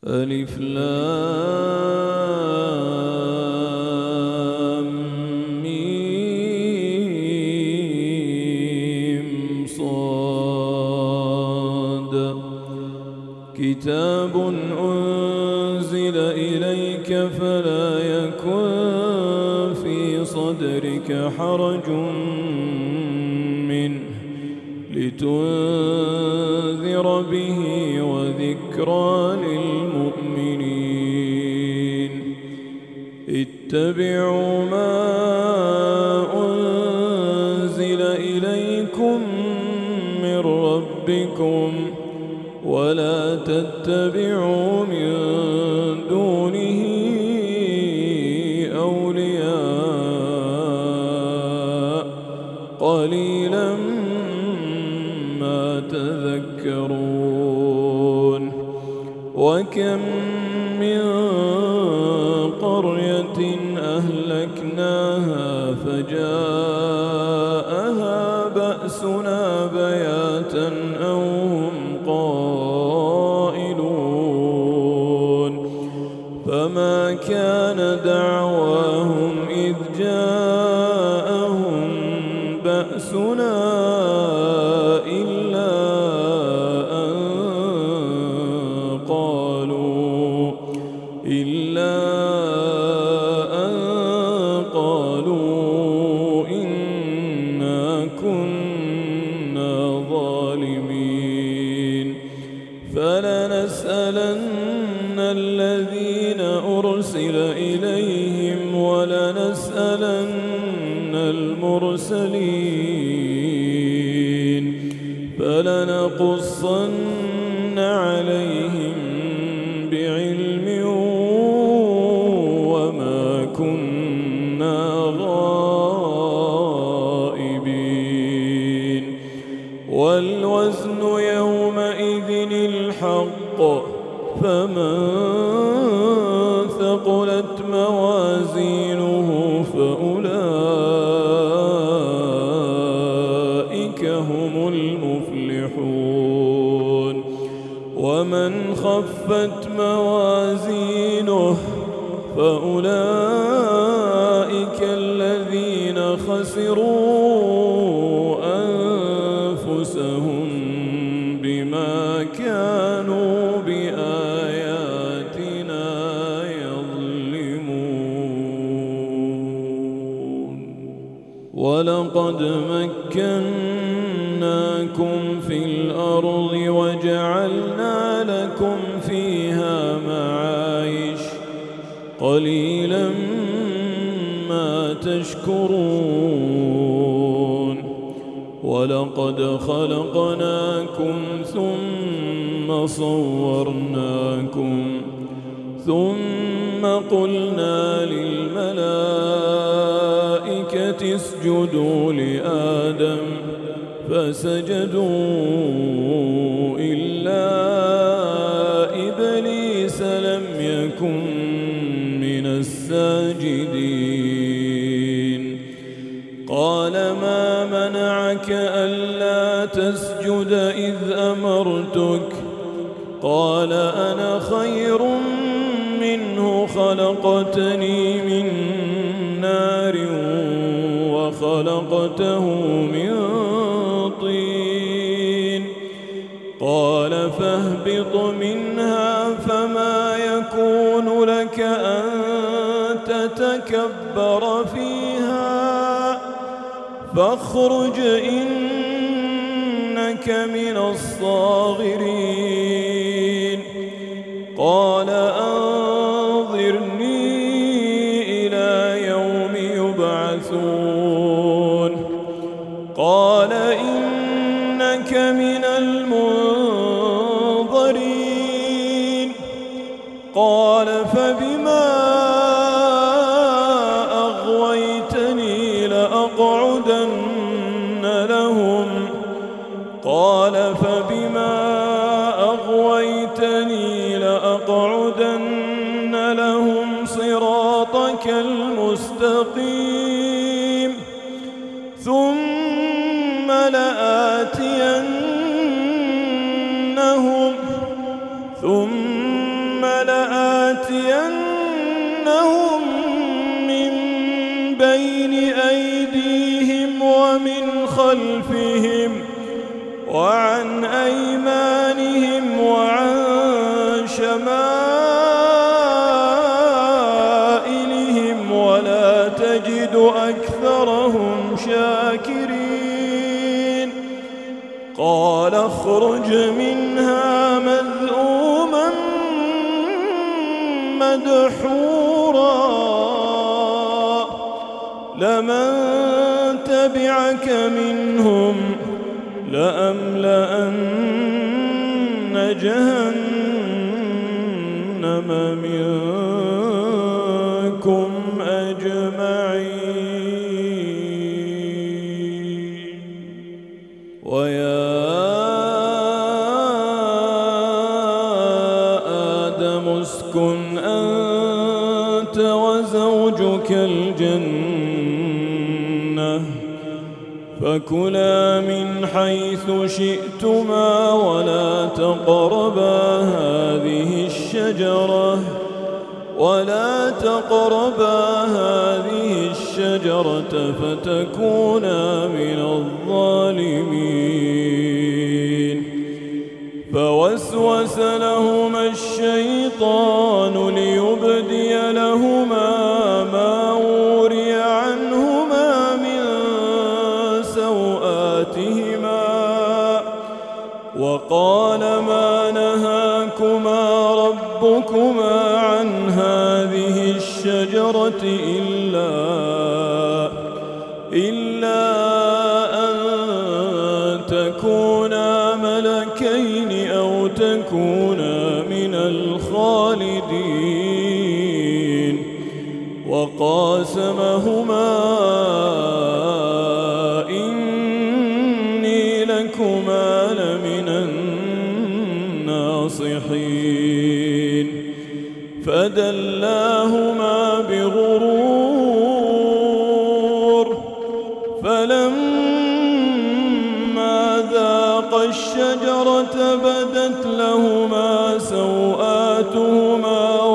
ألف لام ميم صاد كتاب أنزل إليك فلا يكن في صدرك حرج منه لتنذر به وذكرى للمؤمنين اتبعوا ما أنزل إليكم من ربكم ولا تتبعوا من دونه أولياء قليلا ما تذكرون وكم من قرية أهلكناها فجاءها بأسنا بياتا أو هم قائلون فما كان دعواهم إذ جاءهم بأسنا قالوا إنا كنا ظالمين فلنسألن الذين أرسل إليهم ولنسألن المرسلين فلنقصن عليهم بعلم وما كنا غائبين والوزن يومئذ الحق فمن ثقلت موازينه فأولئك هم المفلحون ومن خفت موازينه فأولئك الذين خسروا أنفسهم بما كانوا بآياتنا يظلمون ولقد مكناكم في الأرض وجعلنا لكم فيها معايش قليلا ما تشكرون ولقد خلقناكم ثم صورناكم ثم قلنا للملائكة اسجدوا لآدم فسجدوا إلا إبليس لم يكن من الساجدين قال ما منعك ألا تسجد إذ أمرتك قال أنا خير منه خلقتني من نار وخلقته من طين قال فاهبط منها فما يكون لك أن تتكبر فيها فاخرج إنك من الصاغرين قال أنظرني إلى يوم يبعثون قال إنك من المنظرين قال فبما أغويتني لأقعدن لهم قال فبما أغويتني لأقعدن لهم صراطك المستقيم ثم لآتينهم ثم لآتينهم من بين أيديهم ومن خلفهم وعن أيمانهم وعن شمائلهم ولا تجد أكثرهم شاكرين قال اخرج منها مذءوما مدحورا لمن تبعك منهم لأملأن جهنم منكم أجمعين ويا آدم اسكن أنت وزوجك الجنة فكلا من حيث شئتما ولا تقربا هذه الشجرة فتكونا من الظالمين فوسوس لهما الشيطان ليبدي لهما ما وري عنهما من سوآتهما وقال ما نهاكما ربكما عن هذه الشجرة إلا أن تكونا ملكين أو تكونا من الخالدين وقاسمهما إني لكما لمن الناصحين فدلاهما بغرور فلما ذاقا الشجرة بدت لهما سوآتهما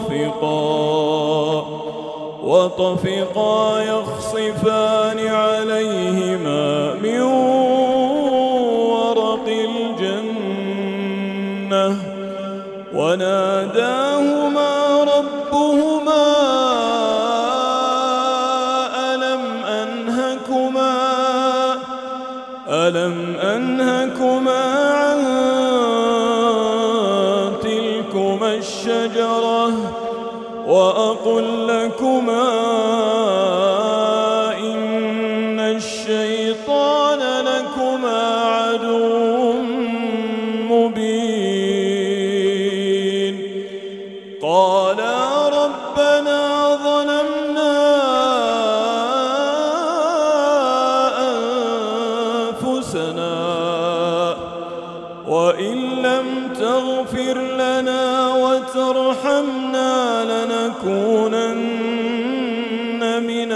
وطفقا يخصفان عليهما من ورق الجنة وناداهما ربهما ألم أنهكما عن تلكما الشجرة وأقل لكما إن الشيطان لكما عدو مبين قالا ربنا ظلمنا أنفسنا وإن لم تغفر لنا وترحمنا لنكونن من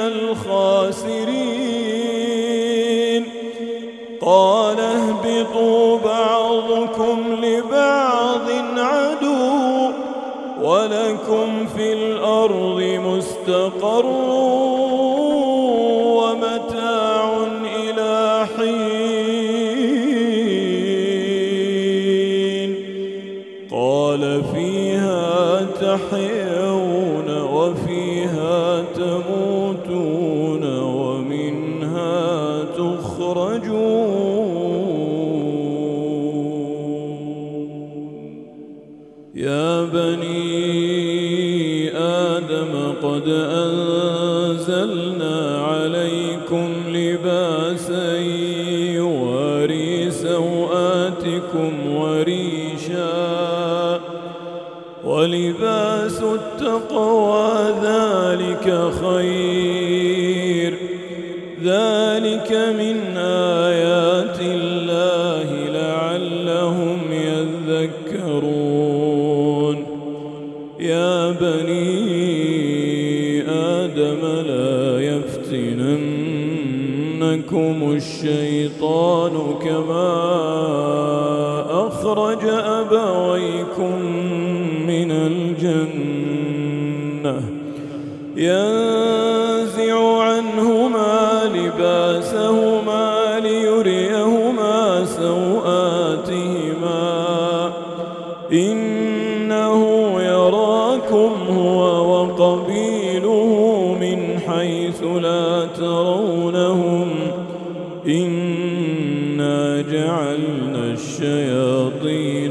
الخاسرين قال اهبطوا بعضكم لبعض عدو ولكم في الأرض مستقر ومتاع إلى حين قال فيها تحيون وفيها تموتون ومنها تخرجون يا بني آدم قد أنزلنا عليكم لباسا يواري سوآتكم وريشا ولباس التقوى ذلك خير ذلك من آيات الله لعلهم يذكرون يا بني آدم لا يفتننكم الشيطان كما أخرج أبويكم من الجنة ينزع عنهما لباسهما ليريهما سوآتهما إنه يراكم هو وقبيله من حيث لا ترونهم إنا جعلنا الشياطين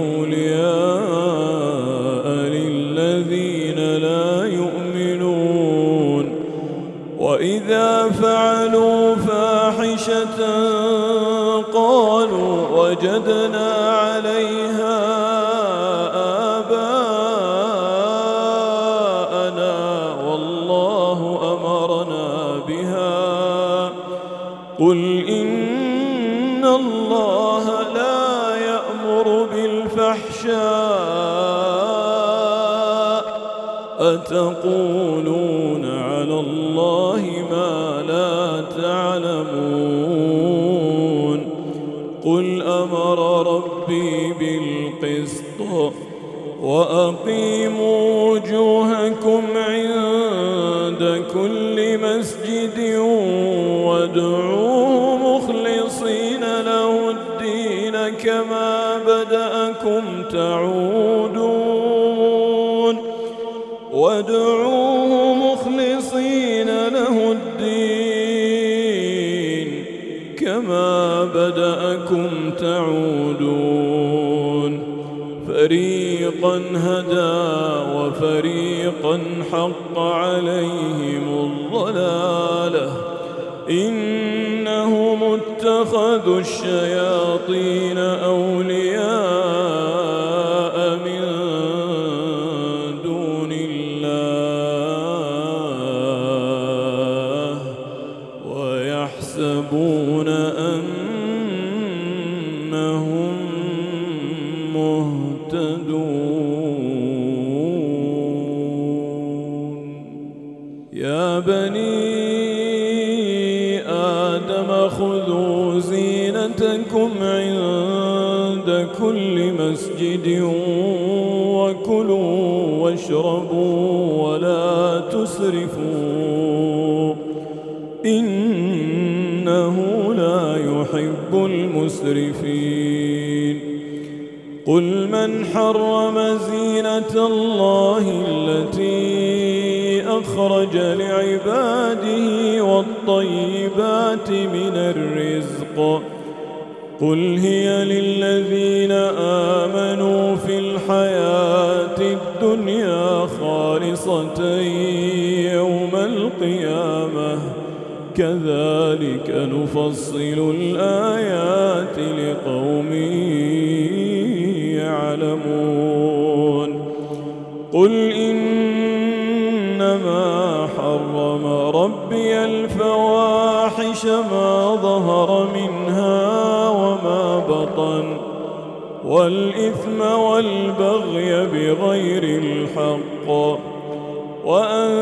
أولياء للذين لا يؤمنون وإذا فعلوا فاحشة قالوا وجدنا عليها آباءنا والله أمرنا بها قل إن الله لا يأمر بالفحشاء أتقولون على الله ما لا تعلمون قل أمر ربي بالقسط وأقيموا وجوهكم عند كل مسجد وادعوه مخلصين له الدين كما بدأكم تعودون وادعوه مخلصين له الدين كما بدأكم تعودون فريقا هدى وفريقا حق عليهم الضلالة إنهم اتخذوا الشياطين أولياء من دون الله ويحسبون أنهم مهتدون يا بني آدم خذوا زينتكم عند كل مسجد وكلوا واشربوا ولا تسرفوا إنه لا يحب المسرفين قل من حرم زينة الله التي أخرج لعباده والطيبات من الرزق قل هي للذين آمنوا في الحياة الدنيا خالصة يوم القيامة كذلك نفصل الآيات لقوم يعلمون قل إنما حرم ربي الفواحش ما ظهر منها وما بطن والإثم والبغي بغير الحق وأن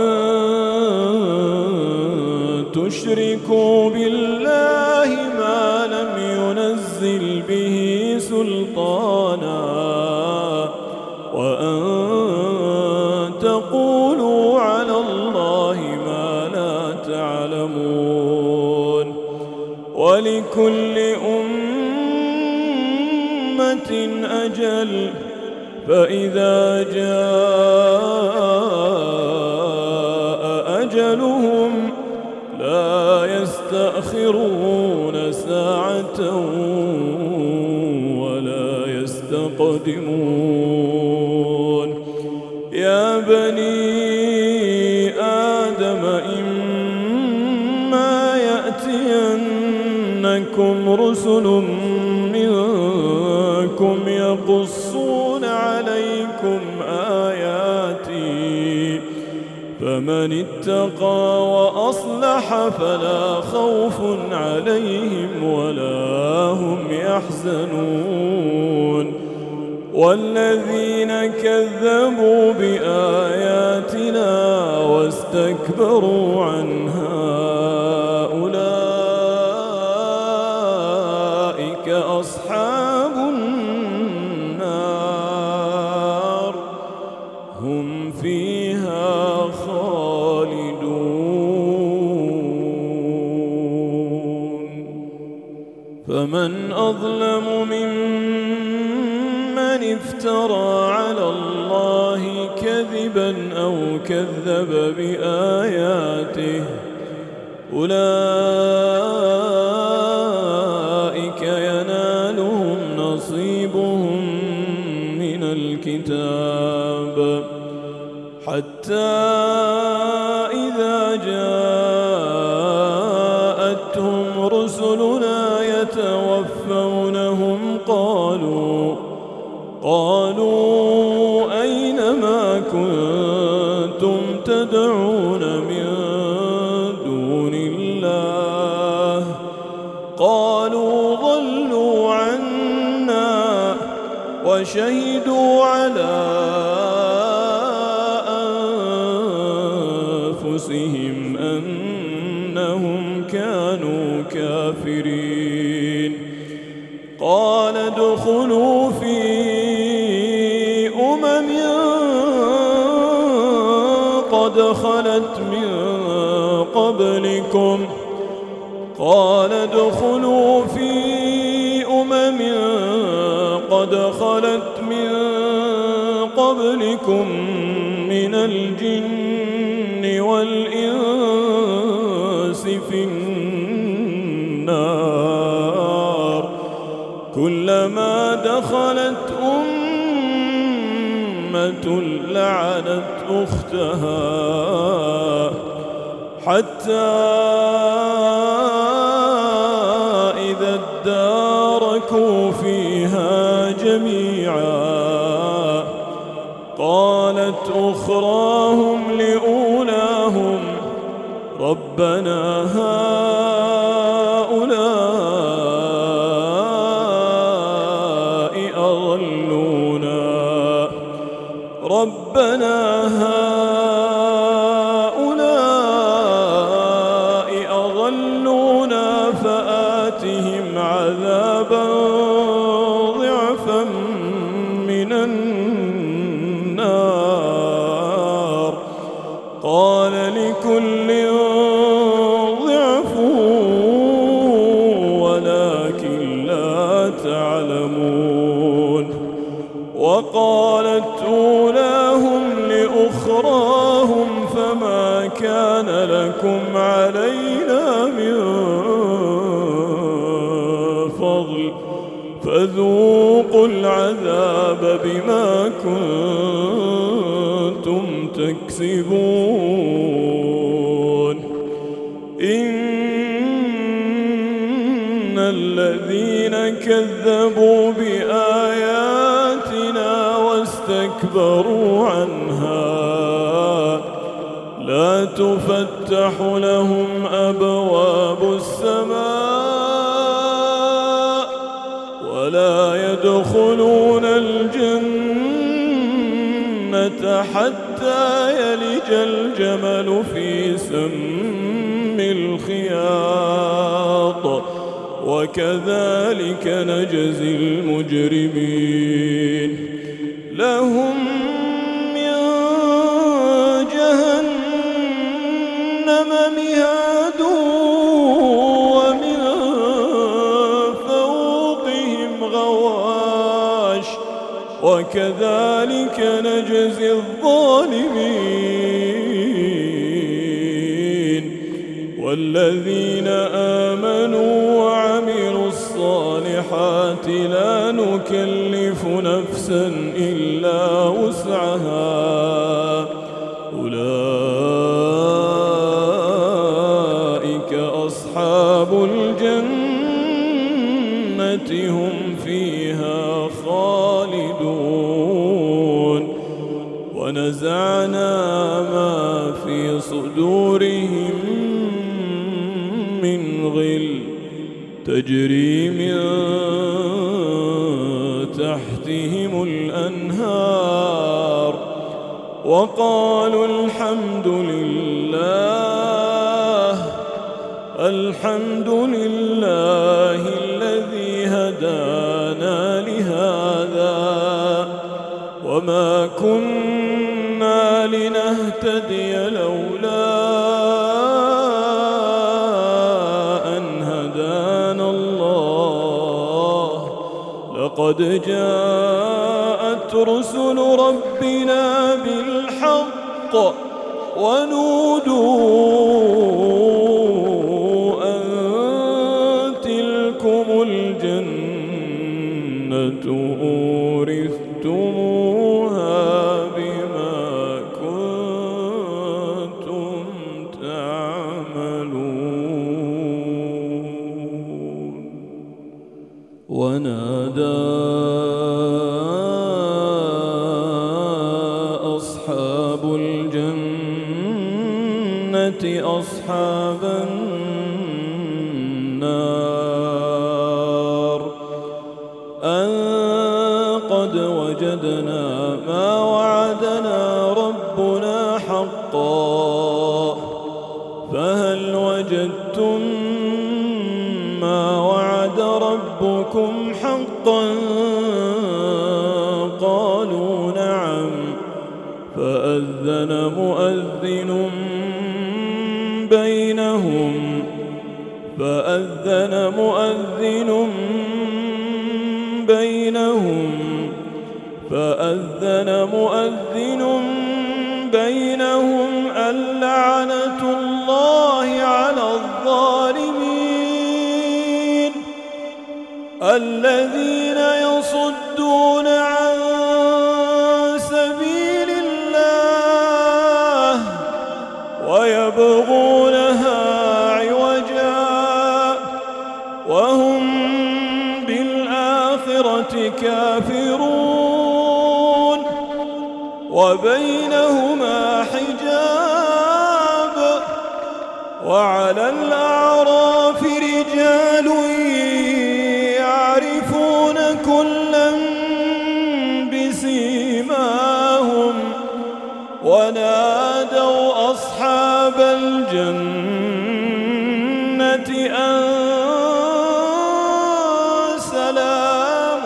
تشركوا بالله ما لم ينزل به سلطانا وأن تقولوا على الله ما لا تعلمون ولكل أمة أجل فإذا جاء أجلهم لا يستأخرون ساعة ولا يستقدمون يا بني آدم إما يأتينكم رسل منكم يقصون عليكم آياتي فمن اتقى وأصلح فلا خوف عليهم ولا هم يحزنون والذين كذبوا بآياتنا واستكبروا عنها أولئك أصحاب النار هم فيها خالدون. فمن أظلم ممن افترى على الله كذبا أو كذب بآياته، أولئك ينالهم نصيبهم من الكتاب، حتى إذا جاءتهم رسلنا يتوفونهم قالوا أين ما كنتم تدعون من دون الله؟ قالوا ضلوا عنا وشهدوا على أنفسهم أنهم كانوا كافرين. قال ادخلوا في قد خلت من قبلكم قد خلت من قبلكم من الجن والإنس في النار، كلما دخلت أمة لعنت أختها، حتى إذا اداركوا فيها جميعا قالت أخراهم لأولاهم ربنا هؤلاء أضلونا فآتهم عذابا ضعفا من النار، قال لكل ضعف ولكن لا تعلمون. وقالت أولاهم لأخراهم فما كان لكم علينا من فضل فذوقوا العذاب بما كنتم تكسبون. إن الذين كذبوا بآياتنا واستكبروا عنها لا تفتح لهم أبواب السماء ولا يدخلون الجنة حتى يلج الجمل في سم الخياط، وكذلك نجزي المجرمين. لهم من جهنم مهاد ومن فوقهم غواش، وكذلك نجزي الظالمين. والذين آمنوا وعملوا الصالحات لا نكلف نفسا إلا وسعها، أولئك أصحاب الجنة هم فيها خالدون. ونزعنا ما في صدورهم من غل تجري من تحتهم الأنهار، وقالوا الحمد لله الذي هدانا لهذا وما كنا لنهتدي لولا أن هدانا الله لقد جاءت رسل ربنا بالحق ونودوا أن تلكم الجنة أورثتموها بما كنتم تعملون. ونادى أصحاب الجنة أصحاب النار أن قد وجدنا ما وعدنا ربنا حقا فهل وجدتم ما وعد ربكم حقا قالوا نعم فأذن مؤذن بينهم اللعنة الله على الظالمين الذين يصدون عن سبيل الله ويبغونها عوجا وهم بالآخرة كافرون وبينهما حجاب وعلى الأعراف رجال يعرفون كلا بسيماهم ونادوا أصحاب الجنة أن سلام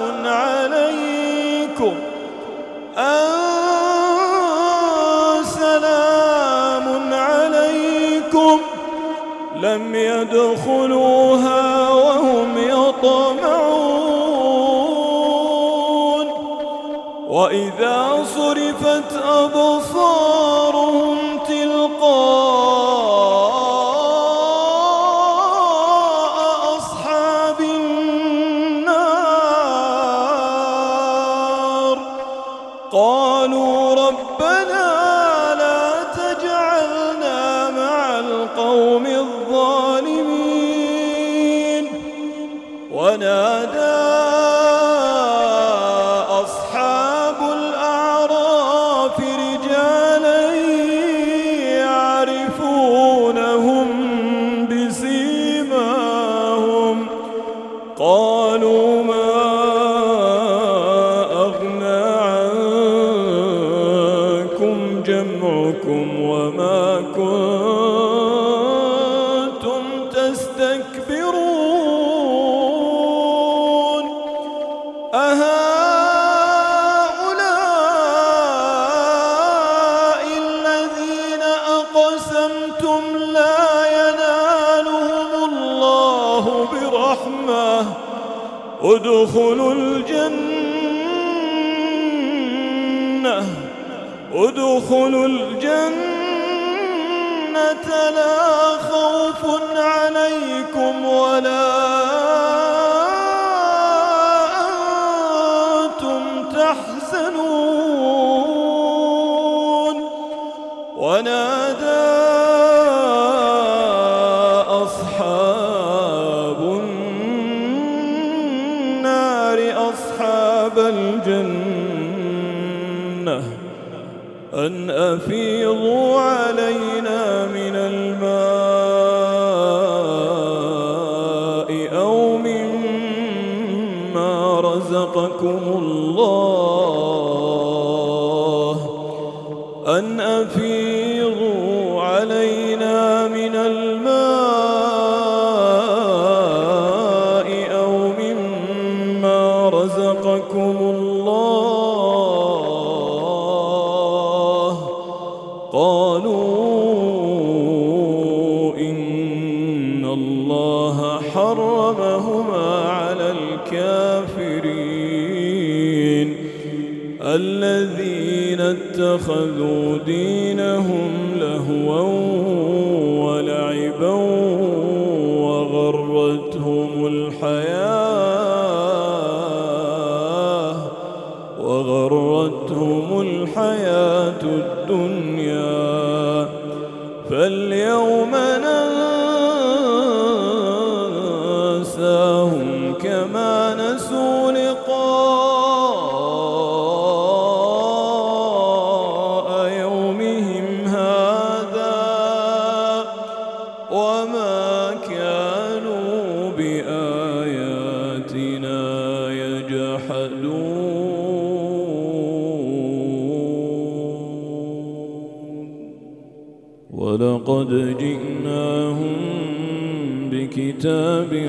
عليكم لم يدخلوها وهم يطمعون وإذا صرفت أبصارهم تلقاء أصحاب النار قالوا ربنا لا تجعلنا مع القوم الظالمين ونادى أصحاب الأعراف رجالا يعرفونهم بسيماهم قالوا ما أغنى عنكم جمعكم وما كنتم تستكبرون أهؤلاء الذين أقسمتم لا ينالهم الله برحمة ادخلوا الجنة لا خوف عليكم ولا أنتم تحزنون ونادى أصحاب النار أصحاب الجنة أن أفيضوا علينا من الماء أو مما رزقكم الله أن أفيضوا علينا من الماء أو مما رزقكم الله قالوا إن الله حرمهما على الكافرين الذين اتخذوا دينهم لهوا ولعبا وغرتهم الحياة الدنيا فاليوم ننساهم كما نسوا لقاء يومهم هذا وما كانوا بآياتنا يجحدون ولقد جئناهم بكتاب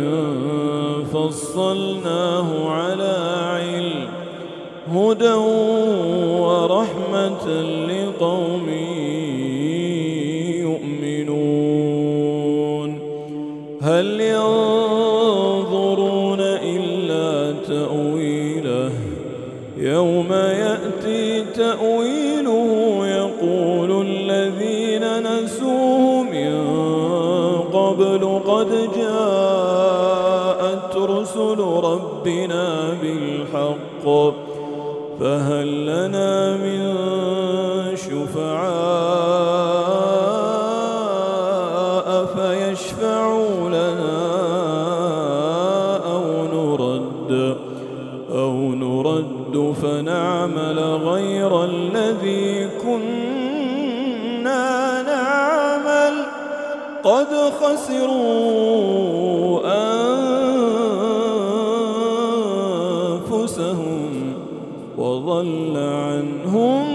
فصلناه على علم هدى ورحمة لقوم يؤمنون هل ينظرون إلا تأويله يوم يأتي تأويله يقول الذين نسوه من قبل قد جاءت رسل ربنا بالحق فهل لنا من شفعاء فيشفعوا لنا أو نرد فنعمل غير الذي كنا نعمل قد خسروا أنفسهم وضل عنهم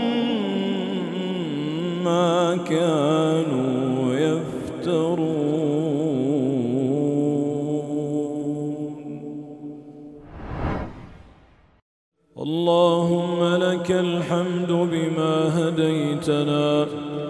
ما كانوا يفترون اللهم لك الحمد بما هديتنا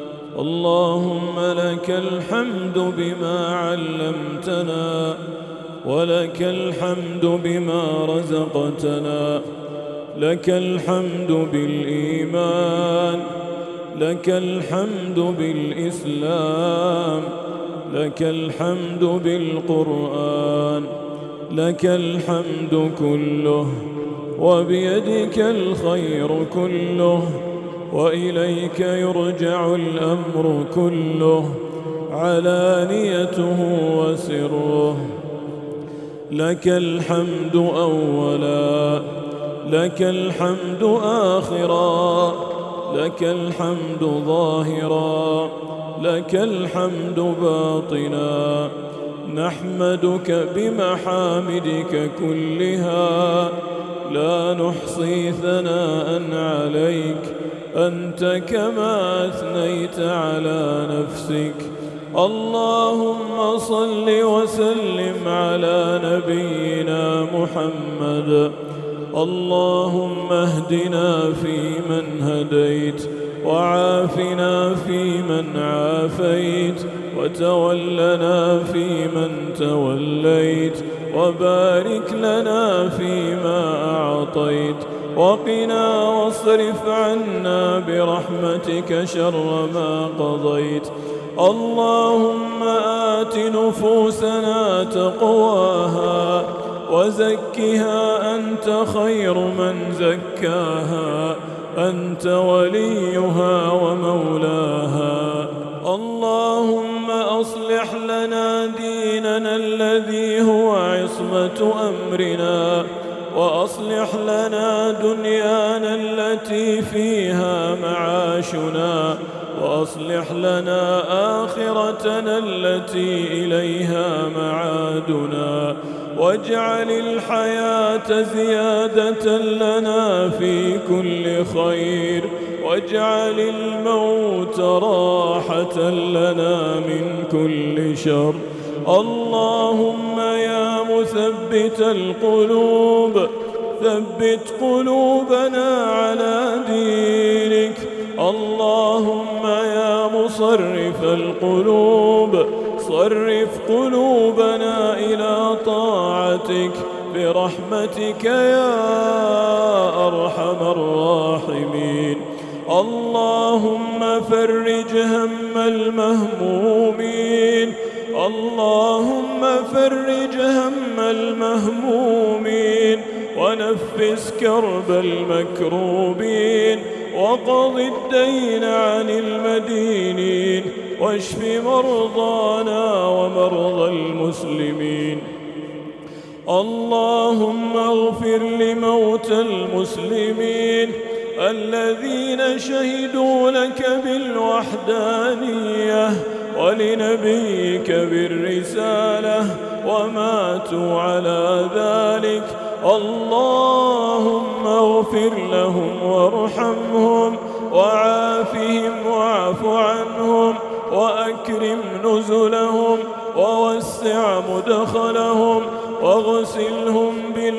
اللهم لك الحمد بما علمتنا ولك الحمد بما رزقتنا لك الحمد بالإيمان لك الحمد بالإسلام لك الحمد بالقرآن لك الحمد كله وبيدك الخير كله وإليك يرجع الأمر كله علانيته وسره لك الحمد أولا لك الحمد آخرا لك الحمد ظاهرا لك الحمد باطنا نحمدك بمحامدك كلها لا نحصي ثناء عليك أنت كما أثنيت على نفسك اللهم صل وسلم على نبينا محمد اللهم اهدنا فيمن هديت وعافنا فيمن عافيت وتولنا فيمن توليت وبارك لنا فيما أعطيت وقنا واصرف عنا برحمتك شر ما قضيت اللهم آت نفوسنا تقواها وزكها أنت خير من زكاها أنت وليها ومولاها اللهم أصلح لنا ديننا الذي هو عصمة أمرنا وأصلح لنا دنيانا التي فيها معاشنا وأصلح لنا آخرتنا التي إليها معادنا واجعل الحياة زيادة لنا في كل خير واجعل الموت راحة لنا من كل شر اللهم يا مثبت القلوب ثبت قلوبنا على دينك اللهم صرف قلوبنا إلى طاعتك برحمتك يا أرحم الراحمين. اللهم فرج هم المهمومين، اللهم فرج هم المهمومين، ونفس كرب المكروبين، وقض الدين عن المدينين، واشف مرضانا ومرضى المسلمين. اللهم اغفر لموتى المسلمين الذين شهدوا لك بالوحدانية ولنبيك بالرسالة وماتوا على ذلك. اللهم اغفر لهم وارحمهم وعافهم واعف عنهم وأكرم نزلهم ووسع مدخلهم واغسلهم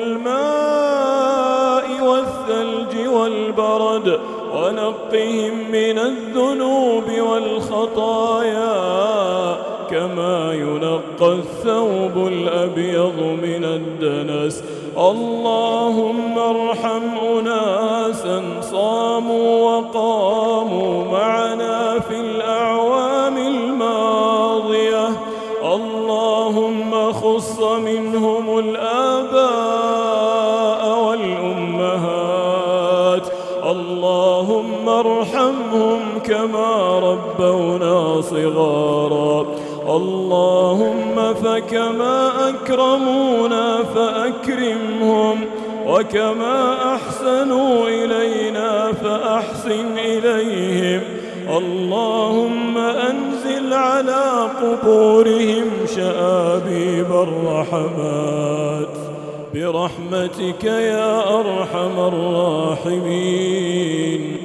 بالماء والثلج والبرد ونقهم من الذنوب والخطايا كما ينقى الثوب الأبيض من الدنس. اللهم ارحم أناسا صاموا وقاموا معنا في الأعوام الماضية، اللهم خص منهم الآباء والأمهات، اللهم ارحمهم كما ربونا صغارا. اللهم فكما أكرمونا فأكرمهم، وكما أحسنوا إلينا فأحسن إليهم. اللهم أنزل على قبورهم شآبيب الرحمات برحمتك يا أرحم الراحمين.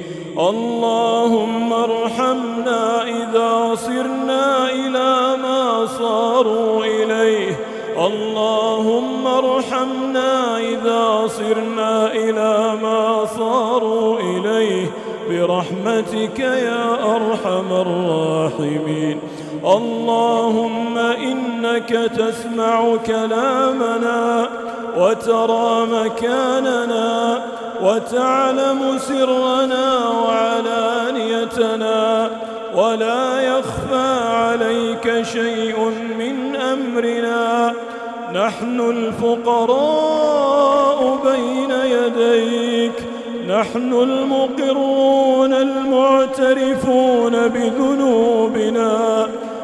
اللهم ارحمنا إذا صرنا إلى ما صاروا إليه، اللهم ارحمنا إذا صرنا إلى ما صاروا إليه برحمتك يا أرحم الراحمين. اللهم إنك تسمع كلامنا وترى مكاننا وتعلم سرنا وعلانيتنا، ولا يخفى عليك شيء من أمرنا. نحن الفقراء بين يديك، نحن المقرون المعترفون بذنوبنا،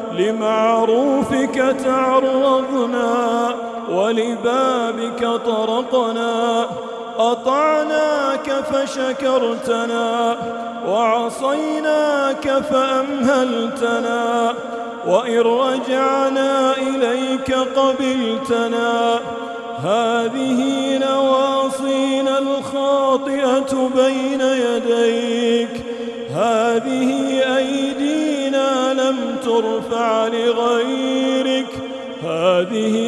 لمعروفك تعرضنا ولبابك طرقنا. أطعناك فشكرتنا، وعصيناك فأمهلتنا، وإن رجعنا إليك قبلتنا. هذه نواصينا الخاطئة بين يديك، هذه أيدينا لم ترفع لغيرك، هذه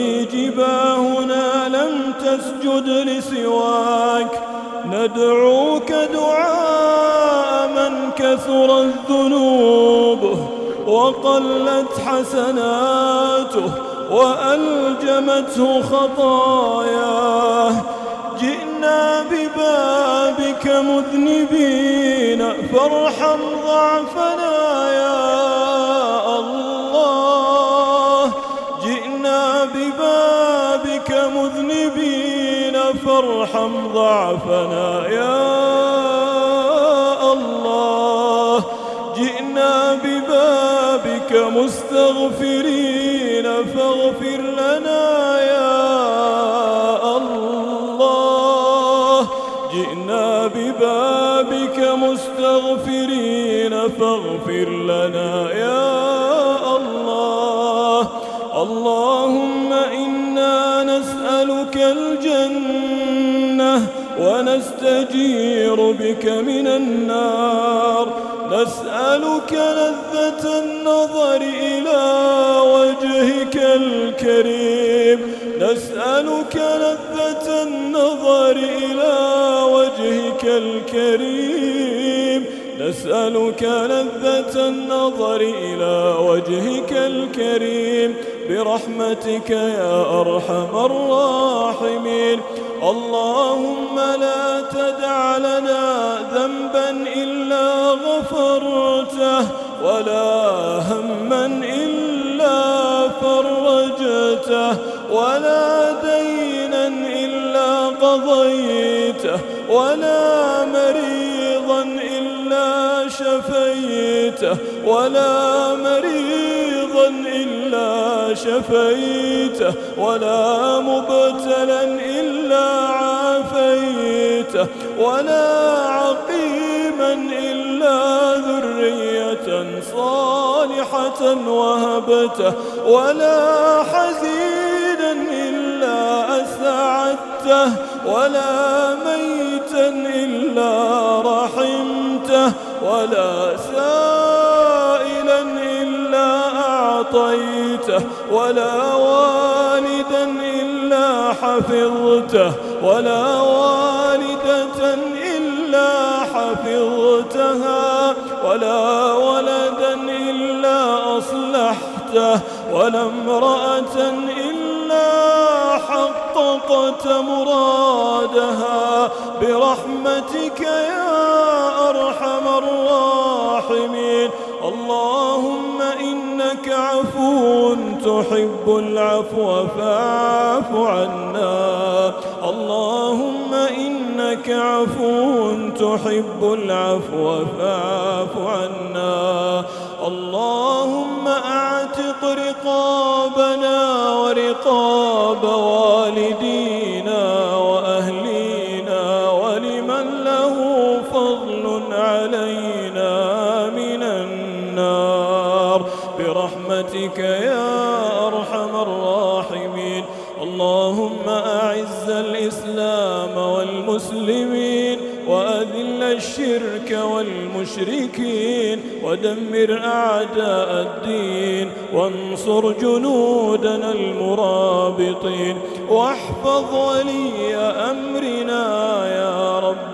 جباهنا لم تسجد لسواك. ندعوك دعاء من كثرت ذنوبه وقلت حسناته وألجمته خطاياه. جئنا ببابك مذنبين فارحم ضعفنا يا الله. جئنا ببابك مذنبين فارحم ضعفنا يا الله. جئنا ببابك مستغفرين فاغفر لنا يا الله. جئنا ببابك مستغفرين فاغفر لنا يا الله. اللهم إنا نسألك الجنة ونستجير بك من النار. نسألك لذة النظر إلى وجهك الكريم، نسألك لذة النظر إلى وجهك الكريم، نسألك لذة النظر إلى وجهك الكريم برحمتك يا أرحم الراحمين. اللهم لا تدع لنا ذنبا إلا غفرته، ولا هما إلا فرجته، ولا دينا إلا قضيته، ولا مريضا إلا شفيته، ولا مريضا إلا شفيته، ولا مبتلا إلا عافيته، ولا عقيما إلا ذرية صالحة وهبته، ولا حزينا إلا أسعدته، ولا ميتا إلا رحمته، ولا سائلا إلا أعطيته، ولا والدا إلا حفظته، ولا والدة إلا حفظتها، ولا ولدا إلا أصلحته، ولا امرأة إلا حققت مرادها برحمتك يا أرحم الراحمين. اللهم إنك عفو تحب العفو فاعف عنا. اللهم إنك عفو تحب العفو فاعف عنا. اللهم أعتق رقابنا ورقاب والدينا وأهلينا ولمن له فضل علينا من النار برحمتك يا أرحم الراحمين. اللهم أعز الإسلام والمسلمين وأذل الشرك والمشركين ودمر أعداء الدين وانصر جنودنا المرابطين واحفظ ولي أمرنا يا رب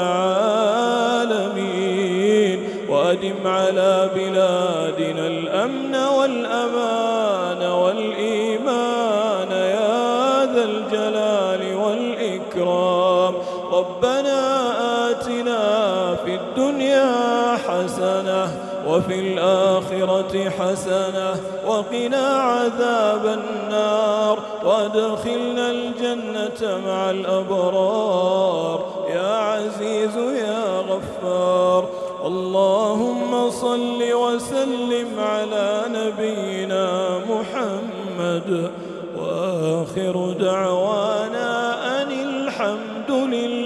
العالمين وأدم على بلادنا الأمن والأمان والإيمان يا ذا الجلال والإكرام. ربنا آتنا في الدنيا حسنة وفي الآخرة حسنة وقنا عذاب النار وادخلنا الجنة مع الأبرار يا عزيز يا غفار. اللهم صل وسلم على نبينا محمد وآخر دعوانا أن الحمد لله